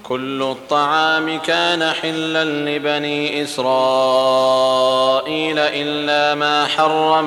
كل الطعام كان حلا لبني إسرائيل إلا ما حرم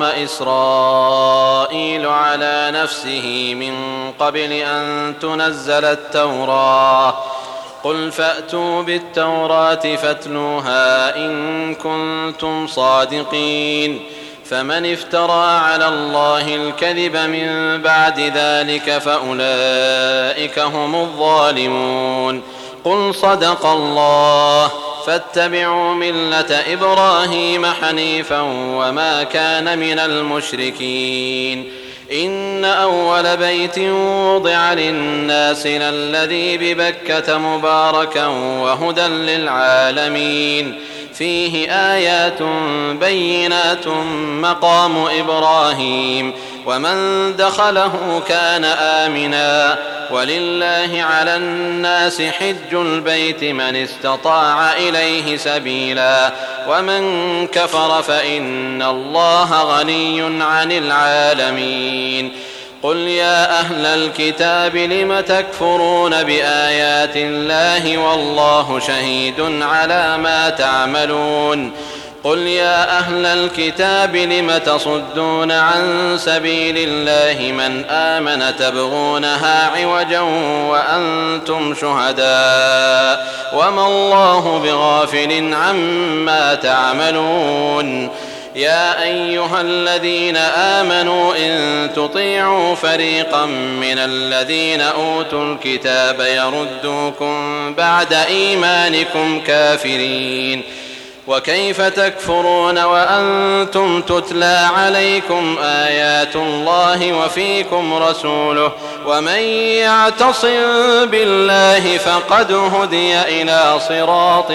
إسرائيل على نفسه من قبل أن تنزل التوراة. قل فأتوا بالتوراة فاتلوها إن كنتم صادقين. فمن افترى على الله الكذب من بعد ذلك فأولئك هم الظالمون. قل صدق الله فاتبعوا ملة إبراهيم حنيفا وما كان من المشركين. إن أول بيت وضع للناس للذي ببكة مباركا وهدى للعالمين فيه آيات بينات مقام إبراهيم ومن دخله كان آمنا ولله على الناس حج البيت من استطاع إليه سبيلا ومن كفر فإن الله غني عن العالمين. قل يا أهل الكتاب لم تكفرون بآيات الله والله شهيد على ما تعملون. قل يا أهل الكتاب لم تصدون عن سبيل الله من آمن تبغونها عوجا وأنتم شهداء وما الله بغافل عما تعملون. يا أيها الذين آمنوا إن تطيعوا فريقا من الذين أوتوا الكتاب يردوكم بعد إيمانكم كافرين. وكيف تكفرون وأنتم تتلى عليكم آيات الله وفيكم رسوله ومن يعتصم بالله فقد هدي إلى صراط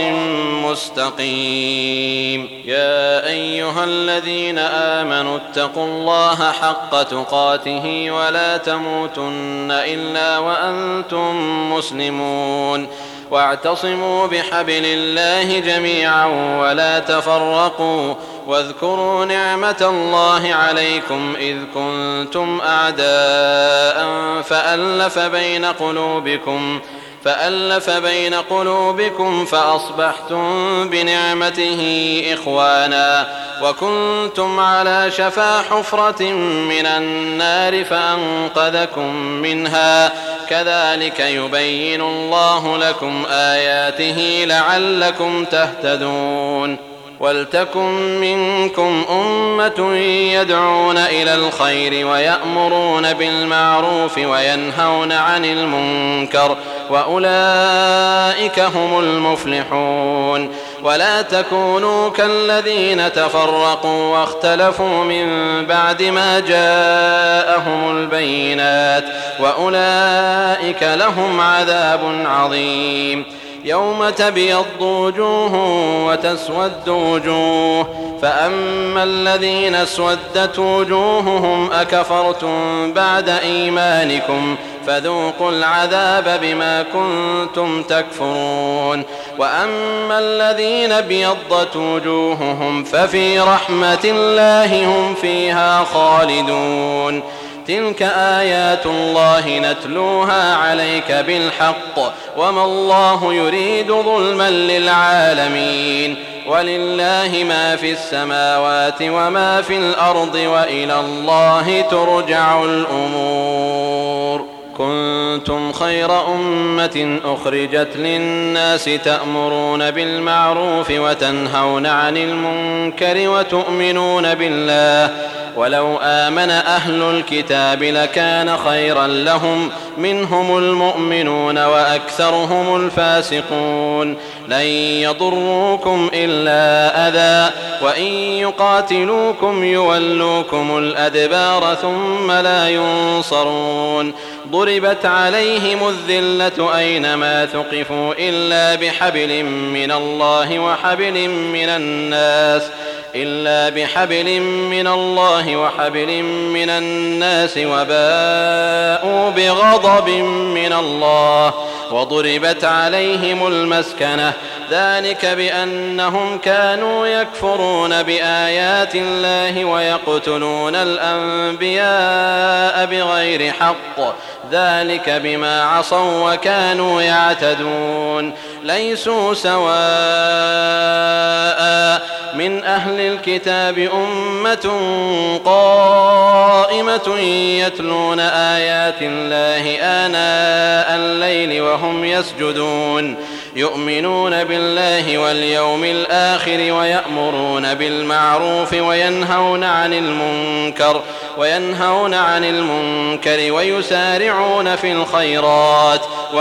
مستقيم. يا أيها الذين آمنوا اتقوا الله حق تقاته ولا تموتن إلا وأنتم مسلمون. واعتصموا بحبل الله جميعا ولا تفرقوا واذكروا نعمة الله عليكم إذ كنتم أعداء فألف بين قلوبكم فأصبحتم بنعمته إخوانا وكنتم على شفا حفرة من النار فأنقذكم منها. كذلك يبين الله لكم آياته لعلكم تهتدون. ولتكن منكم أمة يدعون إلى الخير ويأمرون بالمعروف وينهون عن المنكر وأولئك هم المفلحون. ولا تكونوا كالذين تفرقوا واختلفوا من بعد ما جاءهم البينات وأولئك لهم عذاب عظيم. يوم تبيض وجوه وتسود وجوه فأما الذين اسودت وجوههم أكفرتم بعد إيمانكم فذوقوا العذاب بما كنتم تكفرون. وأما الذين ابيضت وجوههم ففي رحمة الله هم فيها خالدون. تلك آيات الله نتلوها عليك بالحق وما الله يريد ظلما للعالمين. ولله ما في السماوات وما في الأرض وإلى الله ترجع الأمور. كنتم خير أمة أخرجت للناس تأمرون بالمعروف وتنهون عن المنكر وتؤمنون بالله. ولو آمن أهل الكتاب لكان خيرا لهم منهم المؤمنون وأكثرهم الفاسقون. لن يضروكم إلا أذى وإن يقاتلوكم يولوكم الأدبار ثم لا ينصرون. ضربت عليهم الذلة أينما ثقفوا إلا بحبل من الله وحبل من الناس وباءوا بغضب من الله وضربت عليهم المسكنة ذلك بأنهم كانوا يكفرون بآيات الله ويقتلون الأنبياء بغير حق ذلك بما عصوا وكانوا يعتدون ليسوا سواء من أهل الكتاب أمة قائمة يتلون آيات الله آناء الليل وهم يسجدون يؤمنون بالله واليوم الآخر ويأمرون بالمعروف وينهون عن المنكر ويسارعون في الخيرات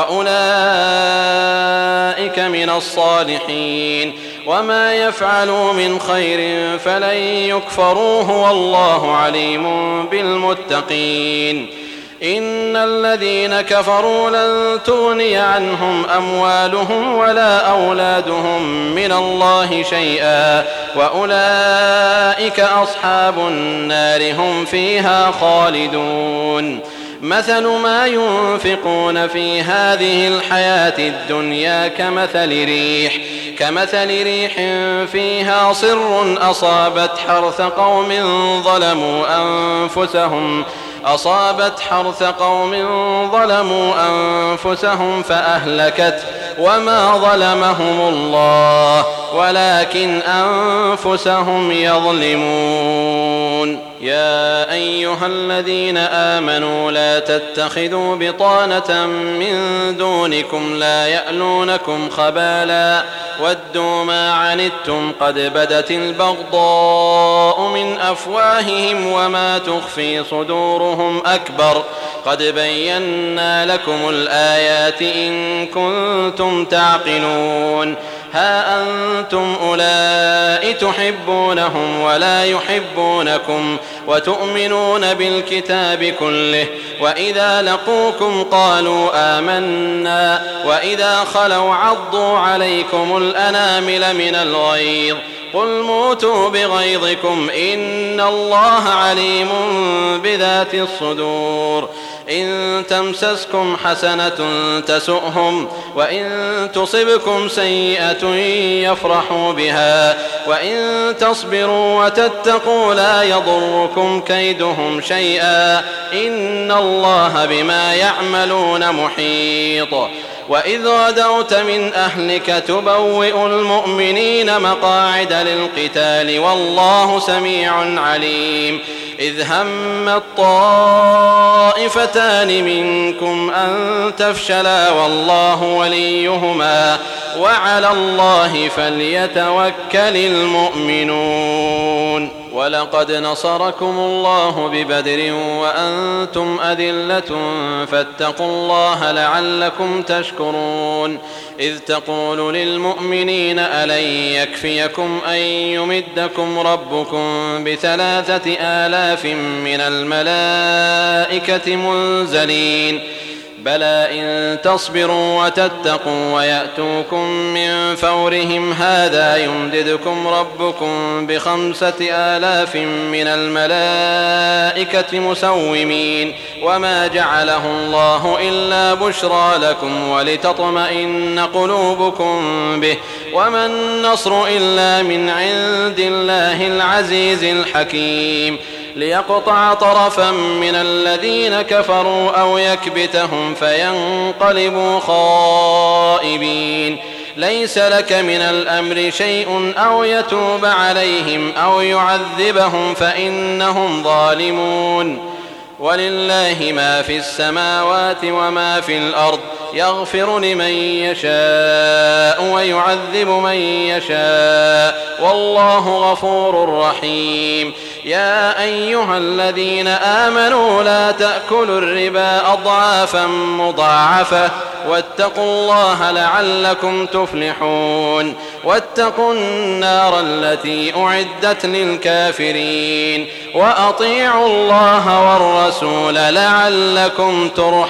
وأولئك من الصالحين وما يفعلوا من خير فلن يكفروه والله عليم بالمتقين إن الذين كفروا لن تغني عنهم أموالهم ولا أولادهم من الله شيئا وأولئك أصحاب النار هم فيها خالدون مثل ما ينفقون في هذه الحياة الدنيا كمثل ريح فيها صر أصابت حرث قوم ظلموا أنفسهم فأهلكت وما ظلمهم الله ولكن أنفسهم يظلمون يا أيها الذين آمنوا لا تتخذوا بطانة من دونكم لا يألونكم خبالا ودوا ما عنتم قد بدت البغضاء من أفواههم وما تخفي صدورهم أكبر قد بينا لكم الآيات إن كنتم تعقلون ها أنتم أولئك تحبونهم ولا يحبونكم وتؤمنون بالكتاب كله وإذا لقوكم قالوا آمنا وإذا خلوا عضوا عليكم الأنامل من الغيظ قل موتوا بغيظكم إن الله عليم بذات الصدور إن تمسسكم حسنة تسؤهم وإن تصبكم سيئة يفرحوا بها وإن تصبروا وتتقوا لا يضركم كيدهم شيئا إن الله بما يعملون محيط وإذ غدوت من أهلك تبوئ المؤمنين مقاعد للقتال والله سميع عليم إذ هم الطائفتان منكم أن تفشلا والله وليهما وعلى الله فليتوكل المؤمنون ولقد نصركم الله ببدر وأنتم أذلة فاتقوا الله لعلكم تشكرون إذ تقول للمؤمنين ألن يكفيكم أن يمدكم ربكم ب3,000 من الملائكة منزلين بلى إن تصبروا وتتقوا ويأتوكم من فورهم هذا يمددكم ربكم ب5,000 من الملائكة مسومين وما جعله الله إلا بشرى لكم ولتطمئن قلوبكم به وما النصر إلا من عند الله العزيز الحكيم ليقطع طرفا من الذين كفروا أو يكبتهم فينقلبوا خائبين ليس لك من الأمر شيء أو يتوب عليهم أو يعذبهم فإنهم ظالمون ولله ما في السماوات وما في الأرض يغفر لمن يشاء ويعذب من يشاء والله غفور رحيم يا أيها الذين آمنوا لا تأكلوا الربا أضعافا مضاعفة واتقوا الله لعلكم تفلحون واتقوا النار التي أعدت للكافرين وأطيعوا الله والرسول لعلكم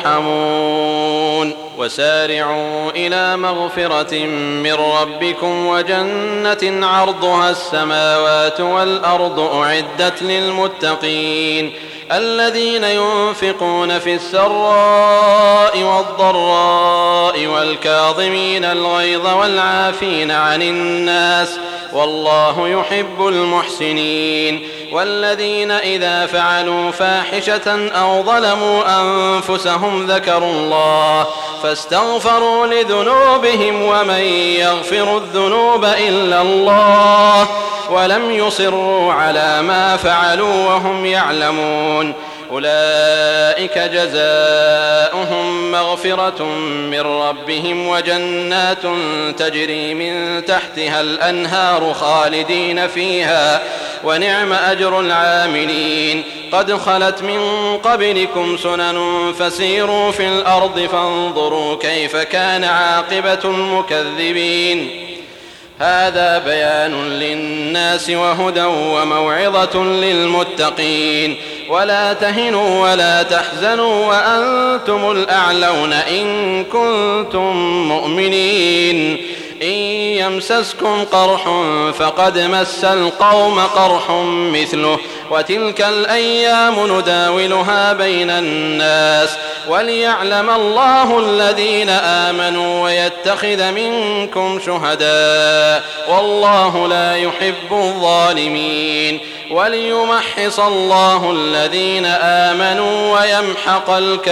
ترحمون وسارعوا إلى مغفرة من ربكم وجنة عرضها السماوات والأرض أعدت للمتقين الذين ينفقون في السراء والضراء والكاظمين الغيظ والعافين عن الناس والله يحب المحسنين والذين إذا فعلوا فاحشة أو ظلموا أنفسهم ذكروا الله فاستغفروا لذنوبهم ومن يغفر الذنوب إلا الله ولم يصروا على ما فعلوا وهم يعلمون أولئك جزاؤهم مغفرة من ربهم وجنات تجري من تحتها الأنهار خالدين فيها ونعم أجر العاملين قد خلت من قبلكم سنن فسيروا في الأرض فانظروا كيف كان عاقبة المكذبين هذا بيان للناس وهدى وموعظة للمتقين ولا تهنوا ولا تحزنوا وأنتم الأعلون إن كنتم مؤمنين إن يمسسكم قرح فقد مس القوم قرح مثله وتلك الأيام نداولها بين الناس وليعلم الله الذين آمنوا ويتخذ منكم شهداء والله لا يحب الظالمين وليمحص الله الذين آمنوا ويمحق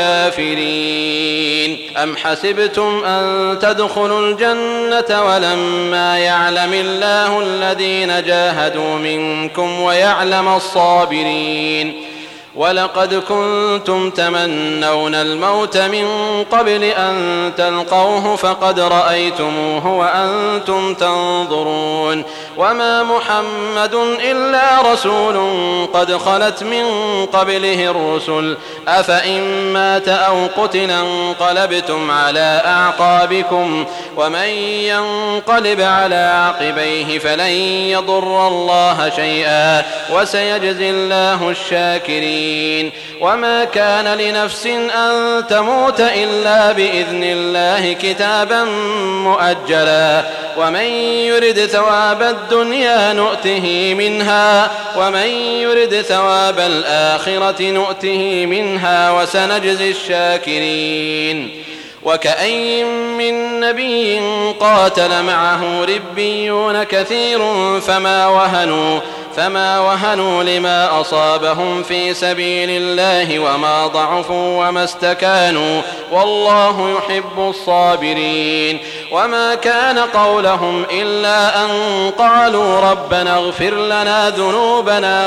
الكافرين أم حسبتم أن تدخلوا الجنة ولما يعلم الله الذين جاهدوا منكم ويعلم الصابرين ولقد كنتم تمنون الموت من قبل أن تلقوه فقد رأيتموه وأنتم تنظرون وما محمد إلا رسول قد خلت من قبله الرسل أفإن مات أو قتل انقلبتم على أعقابكم ومن ينقلب على عقبيه فلن يضر الله شيئا وسيجزي الله الشاكرين وما كان لنفس أن تموت إلا بإذن الله كتابا مؤجلا ومن يرد ثواب الدنيا نؤته منها ومن يرد ثواب الآخرة نؤته منها وسنجزي الشاكرين وكأين من نبي قاتل معه ربيون كثير فما وهنوا لما أصابهم في سبيل الله وما ضعفوا وما استكانوا والله يحب الصابرين وما كان قولهم إلا أن قالوا ربنا اغفر لنا ذنوبنا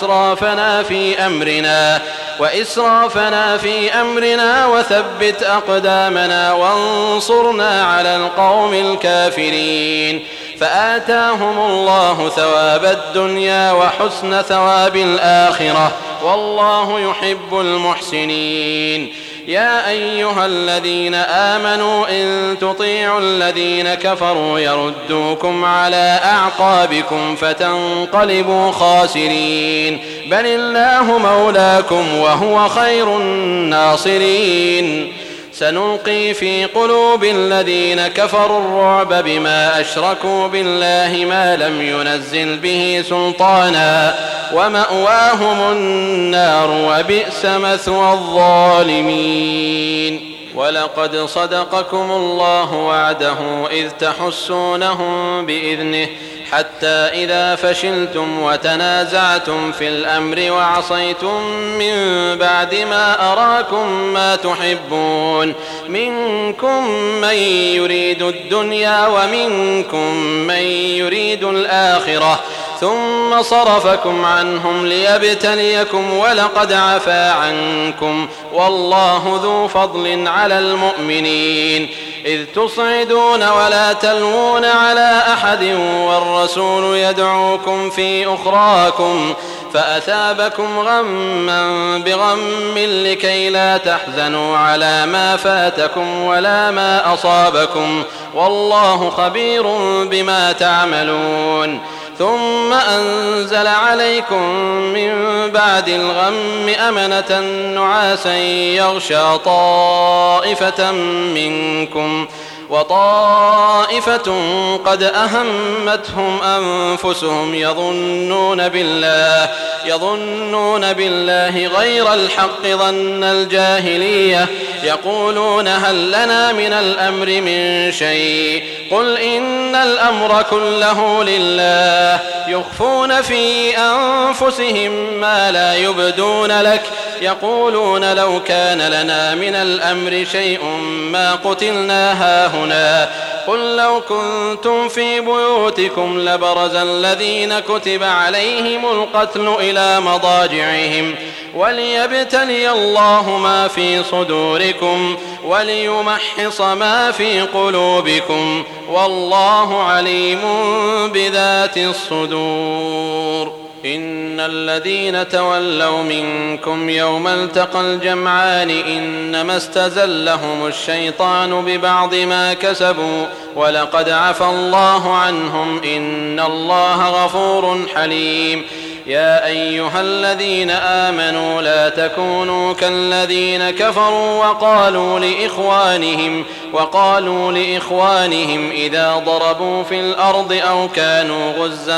وإسرافنا في أمرنا وثبت أقدامنا وانصرنا على القوم الكافرين فآتاهم الله ثواب الدنيا وحسن ثواب الآخرة والله يحب المحسنين يا أيها الذين آمنوا إن تطيعوا الذين كفروا يردوكم على أعقابكم فتنقلبوا خاسرين بل الله مولاكم وهو خير الناصرين سنلقي في قلوب الذين كفروا الرعب بما أشركوا بالله ما لم ينزل به سلطانا ومأواهم النار وبئس مثوى الظالمين ولقد صدقكم الله وعده إذ تحسونهم بإذنه حتى إذا فشلتم وتنازعتم في الأمر وعصيتم من بعد ما أراكم ما تحبون منكم من يريد الدنيا ومنكم من يريد الآخرة ثم صرفكم عنهم ليبتليكم ولقد عفا عنكم والله ذو فضل على المؤمنين إذ تصعدون ولا تلوون على أحد والرسول يدعوكم في أخراكم فأثابكم غما بغم لكي لا تحزنوا على ما فاتكم ولا ما أصابكم والله خبير بما تعملون ثم أنزل عليكم من بعد الغم أمنة نعاسا يغشى طائفة منكم وطائفة قد أهمتهم أنفسهم يظنون بالله غير الحق ظن الجاهلية يقولون هل لنا من الأمر من شيء قل إن الأمر كله لله يخفون في أنفسهم ما لا يبدون لك يقولون لو كان لنا من الأمر شيء ما قتلنا هاهنا قل لو كنتم في بيوتكم لبرز الذين كتب عليهم القتل إلى مضاجعهم وليبتلي الله ما في صدوركم وليمحص ما في قلوبكم والله عليم بذات الصدور. إن الذين تولوا منكم يوم التقى الجمعان إنما استزلهم الشيطان ببعض ما كسبوا ولقد عفى الله عنهم إن الله غفور حليم. يا أيها الذين آمنوا لا تكونوا كالذين كفروا وقالوا لإخوانهم إذا ضربوا في الأرض أو كانوا غزا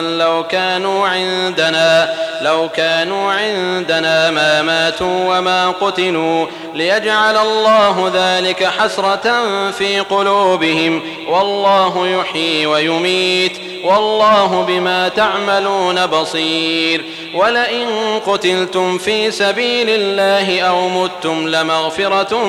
لو كانوا عندنا ما ماتوا وما قتلوا ليجعل الله ذلك حسرة في قلوبهم والله يحيي ويميت والله بما تعملون بصير. ولئن قتلتم في سبيل الله أو متم لمغفرة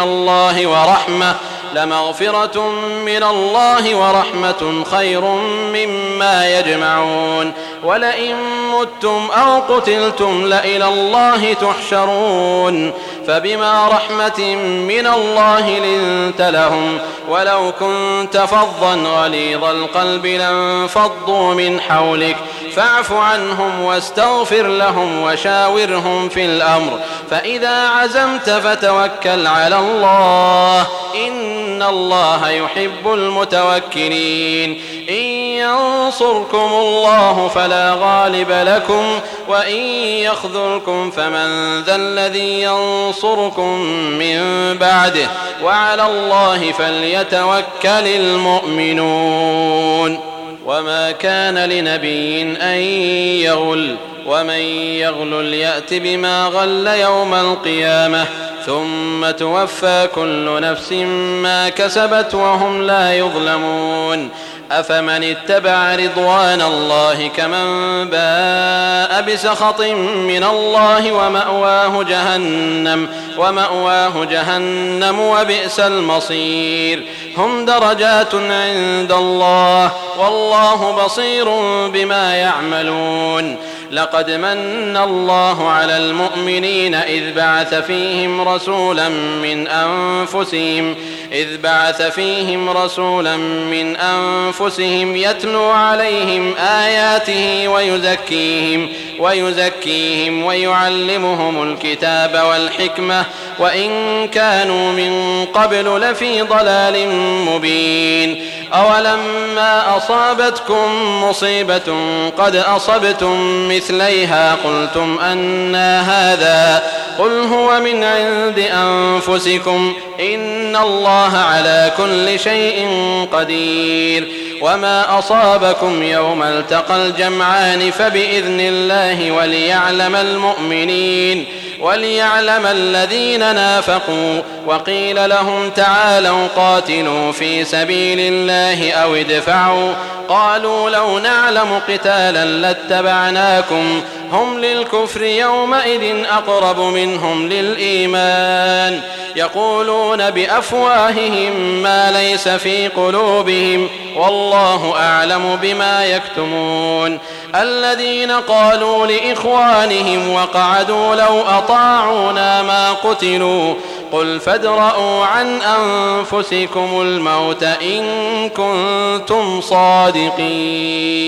من الله ورحمة خير مما يجمعون. ولئن متم أو قتلتم لإلى الله تحشرون فبما رحمة من الله لنت لهم ولو كنت فظا غليظ القلب لانفضوا من حولك فاعف عنهم واستغفر لهم وشاورهم في الأمر فإذا عزمت فتوكل على الله إن الله يحب المتوكلين. إن ينصركم الله فلا غالب لكم وإن يخذلكم فمن ذا الذي ينصركم من بعده وعلى الله فليتوكل المؤمنون. وما كان لنبي أن يغل ومن يغل يأت بما غل يوم القيامة ثم توفى كل نفس ما كسبت وهم لا يظلمون. أفمن اتبع رضوان الله كمن باء بسخط من الله ومأواه جهنم وبئس المصير. هم درجات عند الله والله بصير بما يعملون. لقد من الله على المؤمنين إذ بعث فيهم رسولا من أنفسهم يتلو عليهم آياته ويزكيهم ويعلمهم الكتاب والحكمة وإن كانوا من قبل لفي ضلال مبين. أولما أصابتكم مصيبة قد أصبتم مثليها قلتم أنى هذا قل هو من عند أنفسكم إن الله على كل شيء قدير. وما أصابكم يوم التقى الجمعان فبإذن الله وليعلم الذين نافقوا. وقيل لهم تعالوا قاتلوا في سبيل الله أو ادفعوا قالوا لو نعلم قتالا لاتبعناكم هم للكفر يومئذ أقرب منهم للإيمان يقولون بأفواههم ما ليس في قلوبهم والله أعلم بما يكتمون. الذين قالوا لإخوانهم وقعدوا لو أطاعونا ما قتلوا قل فادرءوا عن أنفسكم الموت إن كنتم صادقين.